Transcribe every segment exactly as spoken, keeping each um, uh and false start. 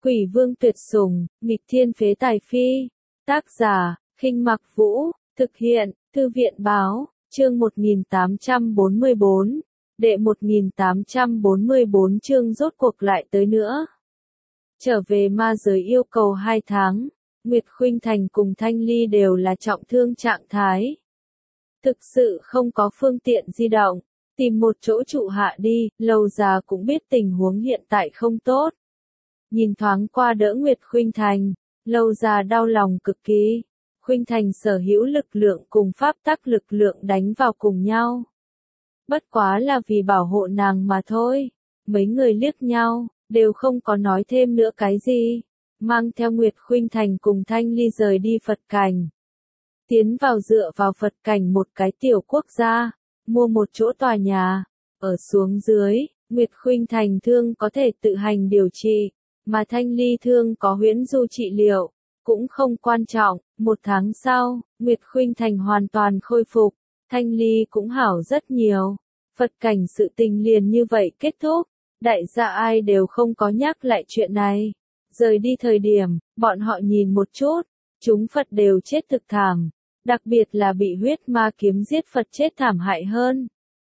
Quỷ vương tuyệt sủng, nghịch thiên phế tài phi. Tác giả, Khinh Mặc Vũ, thực hiện, Thư viện báo, chương một nghìn tám trăm bốn mươi bốn, đệ một nghìn tám trăm bốn mươi bốn chương rốt cuộc lại tới nữa. Trở về ma giới yêu cầu hai tháng, Nguyệt Khuynh Thành cùng Thanh Ly đều là trọng thương trạng thái. Thực sự không có phương tiện di động, tìm một chỗ trụ hạ đi, Lâu Già cũng biết tình huống hiện tại không tốt. Nhìn thoáng qua đỡ Nguyệt Khuynh Thành, Lâu Già đau lòng cực kỳ. Khuynh Thành sở hữu lực lượng cùng pháp tắc lực lượng đánh vào cùng nhau. Bất quá là vì bảo hộ nàng mà thôi. Mấy người liếc nhau, đều không có nói thêm nữa cái gì. Mang theo Nguyệt Khuynh Thành cùng Thanh Ly rời đi Phật cảnh. Tiến vào dựa vào Phật cảnh một cái tiểu quốc gia, mua một chỗ tòa nhà. Ở xuống dưới, Nguyệt Khuynh Thành thương có thể tự hành điều trị, mà Thanh Ly thương có huyễn du trị liệu. Cũng không quan trọng, một tháng sau, Nguyệt Khuynh Thành hoàn toàn khôi phục, Thanh Ly cũng hảo rất nhiều. Phật cảnh sự tình liền như vậy kết thúc, đại gia ai đều không có nhắc lại chuyện này. Rời đi thời điểm, bọn họ nhìn một chút, chúng Phật đều chết thực thảm, đặc biệt là bị huyết ma kiếm giết Phật chết thảm hại hơn.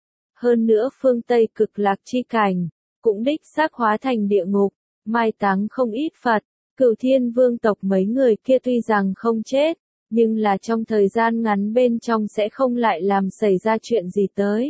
Hơn nữa phương Tây cực lạc chi cảnh, cũng đích xác hóa thành địa ngục, mai táng không ít Phật. Cửu Thiên Vương tộc mấy người kia tuy rằng không chết, nhưng là trong thời gian ngắn bên trong sẽ không lại làm xảy ra chuyện gì tới.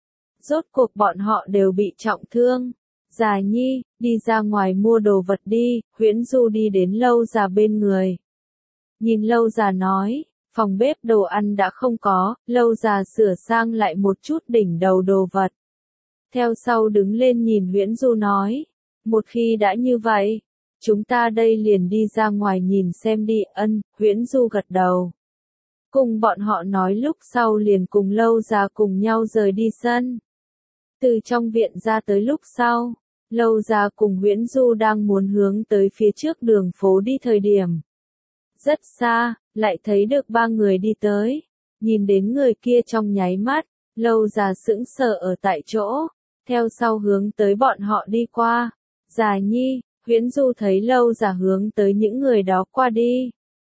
Rốt cuộc bọn họ đều bị trọng thương. Già Nhi, đi ra ngoài mua đồ vật đi, Huyễn Du đi đến Lâu Già bên người. Nhìn Lâu Già nói, phòng bếp đồ ăn đã không có, Lâu Già sửa sang lại một chút đỉnh đầu đồ vật. Theo sau đứng lên nhìn Huyễn Du nói, một khi đã như vậy, chúng ta đây liền đi ra ngoài nhìn xem đi. Ân, Huyễn Du gật đầu. Cùng bọn họ nói lúc sau liền cùng Lâu Già cùng nhau rời đi sân. Từ trong viện ra tới lúc sau, Lâu Già cùng Huyễn Du đang muốn hướng tới phía trước đường phố đi thời điểm. Rất xa, lại thấy được ba người đi tới. Nhìn đến người kia trong nháy mắt, Lâu Già sững sờ ở tại chỗ, theo sau hướng tới bọn họ đi qua. Già Nhi, Huyễn Du thấy Lâu Già hướng tới những người đó qua đi.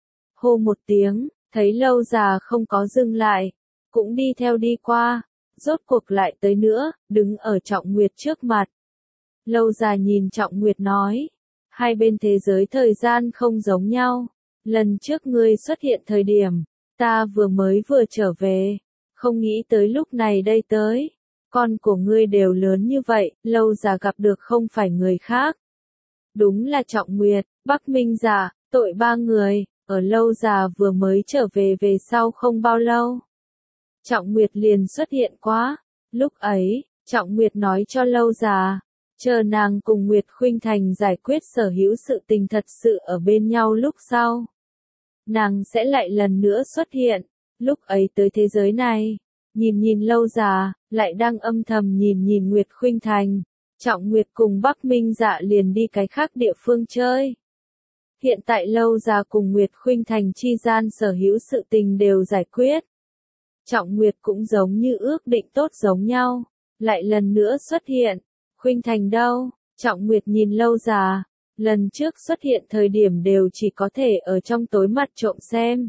Hô một tiếng, thấy Lâu Già không có dừng lại, cũng đi theo đi qua, rốt cuộc lại tới nữa, đứng ở Trọng Nguyệt trước mặt. Lâu Già nhìn Trọng Nguyệt nói, hai bên thế giới thời gian không giống nhau, lần trước ngươi xuất hiện thời điểm, ta vừa mới vừa trở về, không nghĩ tới lúc này đây tới, con của ngươi đều lớn như vậy, Lâu Già gặp được không phải người khác. Đúng là Trọng Nguyệt, Bắc Minh Dạ, tội ba người, ở Lâu Già vừa mới trở về về sau không bao lâu. Trọng Nguyệt liền xuất hiện quá, lúc ấy, Trọng Nguyệt nói cho Lâu Già, chờ nàng cùng Nguyệt Khuynh Thành giải quyết sở hữu sự tình thật sự ở bên nhau lúc sau. Nàng sẽ lại lần nữa xuất hiện, lúc ấy tới thế giới này, nhìn nhìn Lâu Già, lại đang âm thầm nhìn nhìn Nguyệt Khuynh Thành. Trọng Nguyệt cùng Bắc Minh Dạ liền đi cái khác địa phương chơi. Hiện tại Lâu Già cùng Nguyệt Khuynh Thành chi gian sở hữu sự tình đều giải quyết. Trọng Nguyệt cũng giống như ước định tốt giống nhau, lại lần nữa xuất hiện. Khuynh Thành đâu? Trọng Nguyệt nhìn Lâu Già, lần trước xuất hiện thời điểm đều chỉ có thể ở trong tối mặt trộm xem.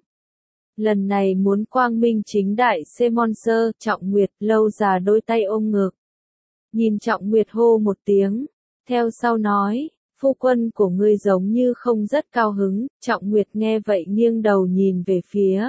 Lần này muốn quang minh chính đại xê monster, Trọng Nguyệt, Lâu Già đôi tay ôm ngực. Nhìn Trọng Nguyệt hô một tiếng, theo sau nói, phu quân của ngươi giống như không rất cao hứng. Trọng Nguyệt nghe vậy nghiêng đầu nhìn về phía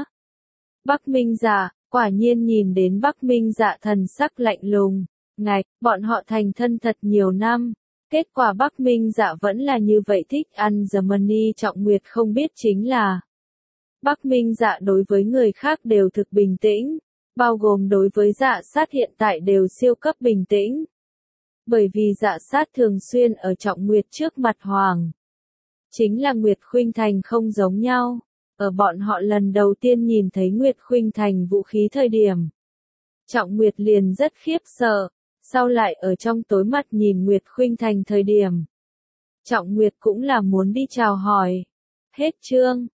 Bắc Minh Dạ, quả nhiên nhìn đến Bắc Minh Dạ thần sắc lạnh lùng. Ngạch, bọn họ thành thân thật nhiều năm, kết quả Bắc Minh Dạ vẫn là như vậy thích ăn the money. Trọng Nguyệt không biết chính là Bắc Minh Dạ đối với người khác đều thực bình tĩnh, bao gồm đối với Dạ Sát hiện tại đều siêu cấp bình tĩnh. Bởi vì Dạ Sát thường xuyên ở Trọng Nguyệt trước mặt hoàng. Chính là Nguyệt Khuynh Thành không giống nhau, ở bọn họ lần đầu tiên nhìn thấy Nguyệt Khuynh Thành vũ khí thời điểm. Trọng Nguyệt liền rất khiếp sợ, sau lại ở trong tối mắt nhìn Nguyệt Khuynh Thành thời điểm. Trọng Nguyệt cũng là muốn đi chào hỏi. Hết chương.